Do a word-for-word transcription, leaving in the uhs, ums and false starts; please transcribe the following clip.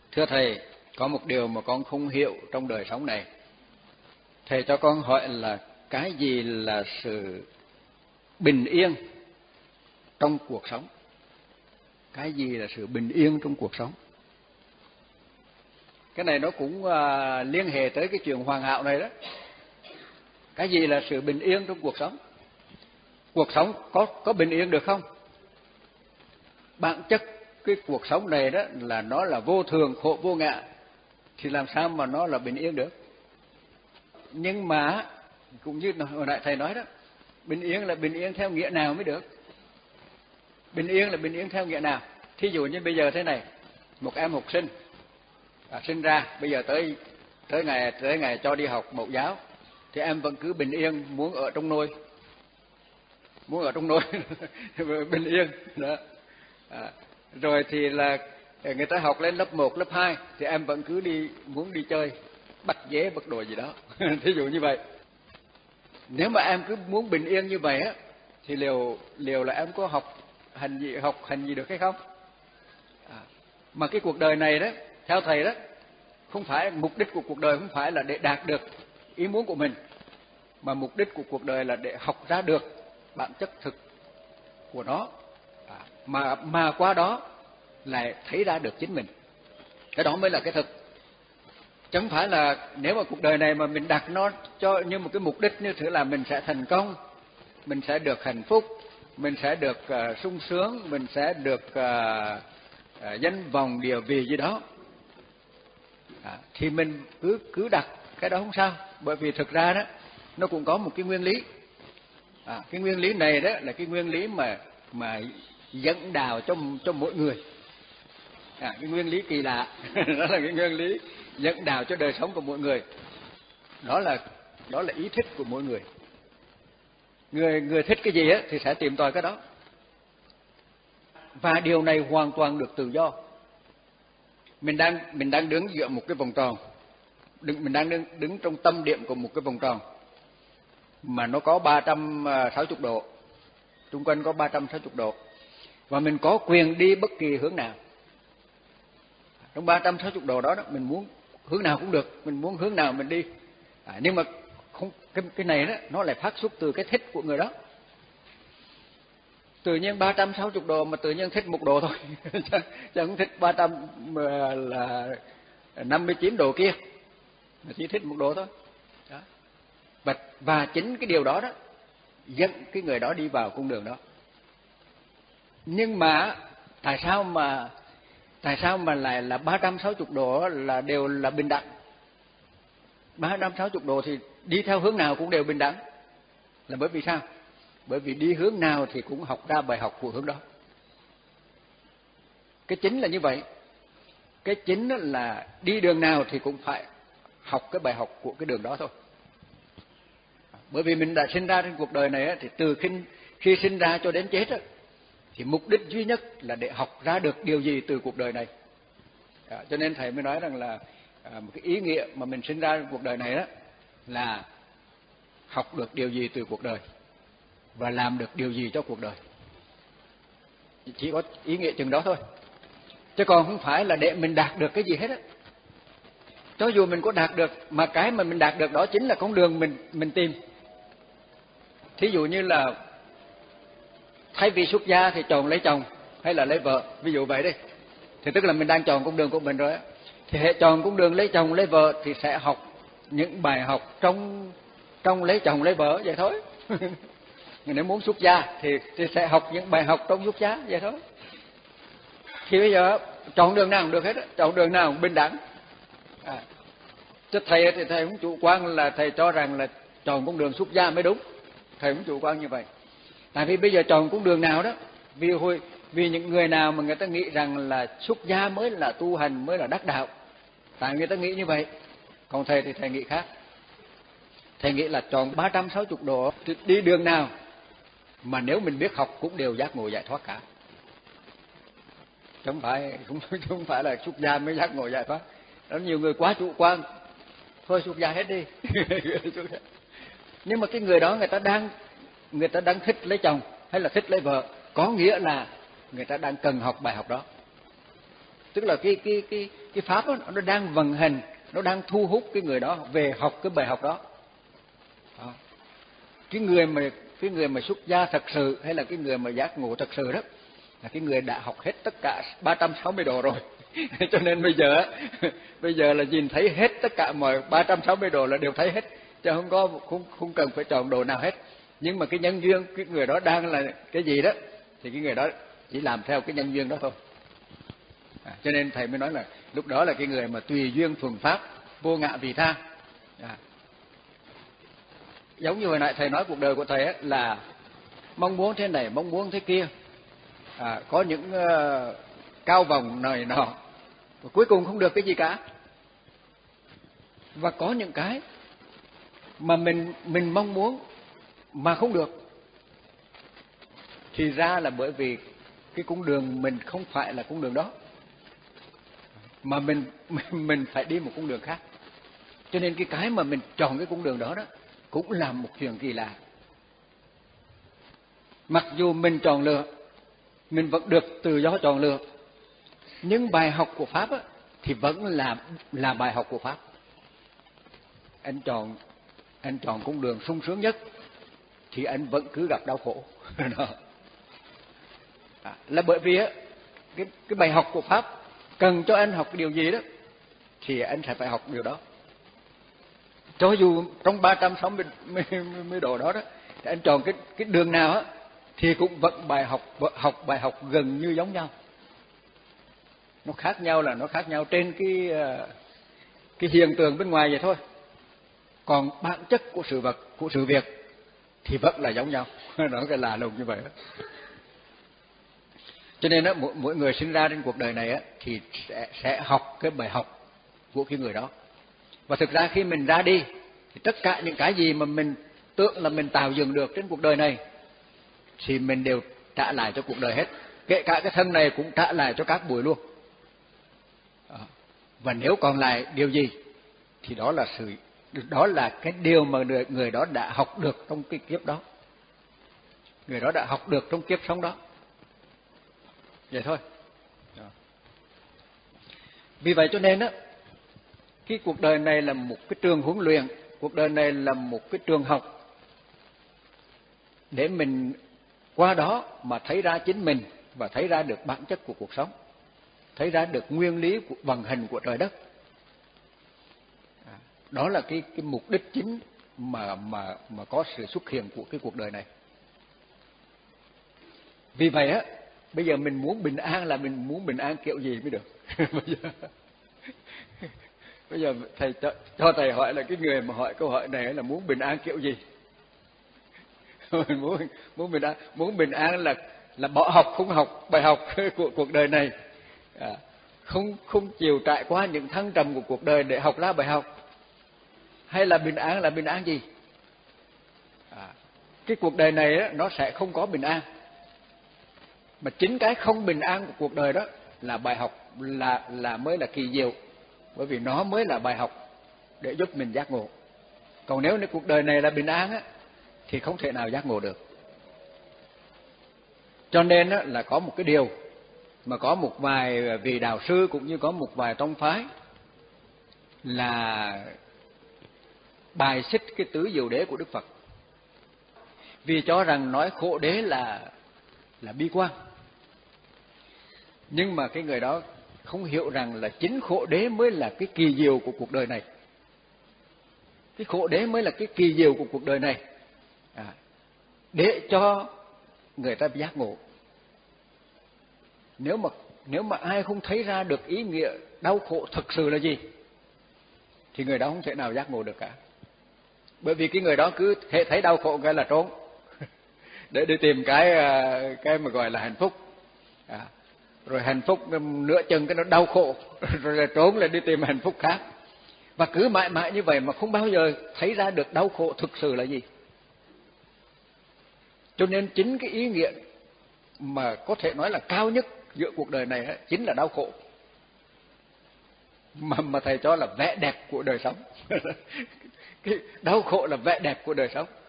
Thưa Thầy, có một điều mà con không hiểu trong đời sống này. Thầy cho con hỏi là cái gì là sự bình yên trong cuộc sống? Cái gì là sự bình yên trong cuộc sống? Cái này nó cũng à, liên hệ tới cái chuyện hoàn hảo này đó. Cái gì là sự bình yên trong cuộc sống? Cuộc sống có có bình yên được không? Bản chất cái cuộc sống này đó là nó là vô thường, khổ vô ngã, thì làm sao mà nó là bình yên được? Nhưng mà cũng như hồi nãy Thầy nói đó, bình yên là bình yên theo nghĩa nào mới được? Bình yên là bình yên theo nghĩa nào? Thí dụ như bây giờ thế này, một em học sinh à, sinh ra bây giờ tới tới ngày tới ngày cho đi học mẫu giáo, thì em vẫn cứ bình yên muốn ở trong nôi, muốn ở trong nôi bình yên đó. À, rồi thì là người ta học lên lớp một, lớp hai thì em vẫn cứ đi muốn đi chơi, bắt dế bắt đồ gì đó. Thí dụ như vậy. Nếu mà em cứ muốn bình yên như vậy á, thì liều liều là em có học hành gì học hành gì được hay không? À, mà cái cuộc đời này đó, theo Thầy đó, không phải mục đích của cuộc đời không phải là để đạt được ý muốn của mình, mà mục đích của cuộc đời là để học ra được bản chất thực của nó, à, mà mà qua đó lại thấy ra được chính mình. Cái đó mới là cái thực. Chẳng phải là nếu mà cuộc đời này mà mình đặt nó cho như một cái mục đích như thế là mình sẽ thành công, mình sẽ được hạnh phúc, mình sẽ được uh, sung sướng, mình sẽ được uh, uh, danh vọng địa vị gì đó, à, thì mình cứ cứ đặt cái đó không sao. Bởi vì thực ra đó nó cũng có một cái nguyên lý, à, cái nguyên lý này đó là cái nguyên lý mà mà dẫn đạo cho cho mỗi người, à, cái nguyên lý kỳ lạ. Đó là cái nguyên lý dẫn đạo cho đời sống của mỗi người. Đó là đó là ý thích của mỗi người. Người người thích cái gì á thì sẽ tìm tòi cái đó. Và điều này hoàn toàn được tự do. Mình đang mình đang đứng giữa một cái vòng tròn, đứng, mình đang đứng, đứng trong tâm điểm của một cái vòng tròn mà nó có ba trăm sáu mươi độ, xung quanh có ba trăm sáu mươi độ, và mình có quyền đi bất kỳ hướng nào. Trong ba trăm sáu mươi độ đó, đó mình muốn hướng nào cũng được, mình muốn hướng nào mình đi, à, nhưng mà không, cái, cái này đó nó lại phát xuất từ cái thích của người đó. Tự nhiên ba trăm sáu mươi độ mà tự nhiên thích một độ thôi, chứ không thích ba trăm là năm mươi chín độ kia, chỉ thích một độ thôi. Đó. Và, và chính cái điều đó đó dẫn cái người đó đi vào con đường đó. Nhưng mà tại sao mà tại sao mà lại là ba trăm sáu mươi độ là đều là bình đẳng? ba trăm sáu mươi độ thì đi theo hướng nào cũng đều bình đẳng. Là bởi vì sao? Bởi vì đi hướng nào thì cũng học ra bài học của hướng đó. Cái chính là như vậy. Cái chính là đi đường nào thì cũng phải học cái bài học của cái đường đó thôi. Bởi vì mình đã sinh ra trên cuộc đời này thì từ khi, khi sinh ra cho đến chết thì mục đích duy nhất là để học ra được điều gì từ cuộc đời này. À, cho nên Thầy mới nói rằng là à, một cái ý nghĩa mà mình sinh ra trong cuộc đời này đó là học được điều gì từ cuộc đời và làm được điều gì cho cuộc đời. Chỉ có ý nghĩa chừng đó thôi, chứ còn không phải là để mình đạt được cái gì hết á. Cho dù mình có đạt được, mà cái mà mình đạt được đó chính là con đường mình mình tìm. Thí dụ như là thay vì xuất gia thì chọn lấy chồng hay là lấy vợ, ví dụ vậy đi, thì tức là mình đang chọn con đường của mình rồi á. Thì hệ chọn con đường lấy chồng lấy vợ thì sẽ học những bài học trong trong lấy chồng lấy vợ vậy thôi. Nếu muốn xuất gia thì, thì sẽ học những bài học trong xuất gia vậy thôi. Thì bây giờ chọn đường nào cũng được hết á, chọn đường nào cũng bình đẳng. À, chứ Thầy thì Thầy cũng chủ quan là Thầy cho rằng là chọn con đường xuất gia mới đúng. Thầy cũng chủ quan như vậy. Tại vì bây giờ chọn con đường nào đó, vì hồi vì những người nào mà người ta nghĩ rằng là xuất gia mới là tu hành, mới là đắc đạo, tại người ta nghĩ như vậy. Còn Thầy thì Thầy nghĩ khác. Thầy nghĩ là chọn ba trăm sáu mươi độ thì đi đường nào mà nếu mình biết học cũng đều giác ngộ giải thoát cả. Không phải không, không phải là xuất gia mới giác ngộ giải thoát. Đó, nhiều người quá chủ quan, thôi xuất gia hết đi. Nhưng mà cái người đó người ta đang người ta đang thích lấy chồng hay là thích lấy vợ, có nghĩa là người ta đang cần học bài học đó. Tức là cái cái cái cái pháp đó, nó đang vận hành, nó đang thu hút cái người đó về học cái bài học đó. đó. Cái người mà cái người mà xuất gia thật sự, hay là cái người mà giác ngộ thật sự đó, là cái người đã học hết tất cả ba trăm sáu mươi độ rồi. Cho nên bây giờ bây giờ là nhìn thấy hết tất cả mọi ba trăm sáu mươi độ là đều thấy hết, chứ không có không không cần phải chọn độ nào hết. Nhưng mà cái nhân duyên cái người đó đang là cái gì đó thì cái người đó chỉ làm theo cái nhân duyên đó thôi. À, cho nên thầy mới nói là lúc đó là cái người mà tùy duyên thuần pháp, vô ngã vị tha. À. Giống như hồi nãy thầy nói cuộc đời của thầy ấy, là mong muốn thế này, mong muốn thế kia, à, có những uh, cao vọng này nọ, và cuối cùng không được cái gì cả. Và có những cái mà mình mình mong muốn mà không được, thì ra là bởi vì cái cung đường mình không phải là cung đường đó, mà mình mình, mình phải đi một cung đường khác. Cho nên cái cái mà mình chọn cái cung đường đó đó cũng là một chuyện kỳ lạ. Mặc dù mình chọn lựa, mình vẫn được tự do chọn lựa, nhưng bài học của pháp á, thì vẫn là là bài học của pháp. Anh chọn anh chọn cung đường sung sướng nhất thì anh vẫn cứ gặp đau khổ. À, là bởi vì á, cái cái bài học của pháp cần cho anh học cái điều gì đó thì anh sẽ phải học điều đó. Cho dù trong ba trăm sáu mươi độ đó đó, thì anh chọn cái cái đường nào á thì cũng vẫn bài học học bài học gần như giống nhau. Nó khác nhau là nó khác nhau trên cái cái hiện tượng bên ngoài vậy thôi. Còn bản chất của sự vật, của sự việc thì vẫn là giống nhau. Nó cái lạ lùng như vậy đó. Cho nên đó, mỗi, mỗi người sinh ra trên cuộc đời này á, thì sẽ, sẽ học cái bài học của cái người đó. Và thực ra khi mình ra đi thì tất cả những cái gì mà mình tưởng là mình tạo dựng được trên cuộc đời này thì mình đều trả lại cho cuộc đời hết. Kể cả cái thân này cũng trả lại cho các bụi luôn. Và nếu còn lại điều gì thì đó là sự đó là cái điều mà người, người đó đã học được trong cái kiếp đó. Người đó đã học được trong kiếp sống đó. Vậy thôi. Vì vậy cho nên á, cái cuộc đời này là một cái trường huấn luyện, cuộc đời này là một cái trường học để mình qua đó mà thấy ra chính mình và thấy ra được bản chất của cuộc sống, thấy ra được nguyên lý của vận hành của trời đất. Đó là cái cái mục đích chính mà mà mà có sự xuất hiện của cái cuộc đời này. Vì vậy á, bây giờ mình muốn bình an là mình muốn bình an kiểu gì mới được. bây giờ bây giờ thầy cho, cho thầy hỏi là cái người mà hỏi câu hỏi này là muốn bình an kiểu gì? Mình muốn muốn bình an muốn bình an là là bỏ học không học bài học của cuộc đời này, à, không không chịu trải qua những thăng trầm của cuộc đời để học ra bài học, hay là bình an là bình an gì? À, cái cuộc đời này á, nó sẽ không có bình an, mà chính cái không bình an của cuộc đời đó là bài học, là là mới là kỳ diệu, bởi vì nó mới là bài học để giúp mình giác ngộ. Còn nếu như cuộc đời này là bình an á thì không thể nào giác ngộ được. Cho nên á, là có một cái điều mà có một vài vị đạo sư cũng như có một vài tông phái là bài xích cái tứ diệu đế của Đức Phật, vì cho rằng nói khổ đế là là bi quan. Nhưng mà cái người đó không hiểu rằng là chính khổ đế mới là cái kỳ diệu của cuộc đời này. Cái khổ đế mới là cái kỳ diệu của cuộc đời này, à, để cho người ta giác ngộ. Nếu mà nếu mà ai không thấy ra được ý nghĩa đau khổ thực sự là gì thì người đó không thể nào giác ngộ được cả. Bởi vì cái người đó cứ thể thấy đau khổ cái là trốn để đi tìm cái cái mà gọi là hạnh phúc, à, rồi hạnh phúc nửa chừng cái nó đau khổ rồi là trốn lại đi tìm hạnh phúc khác, và cứ mãi mãi như vậy mà không bao giờ thấy ra được đau khổ thực sự là gì. Cho nên chính cái ý nghĩa mà có thể nói là cao nhất giữa cuộc đời này ấy, chính là đau khổ, mà mà thầy cho là vẻ đẹp của đời sống. Cái đau khổ là vẻ đẹp của đời sống.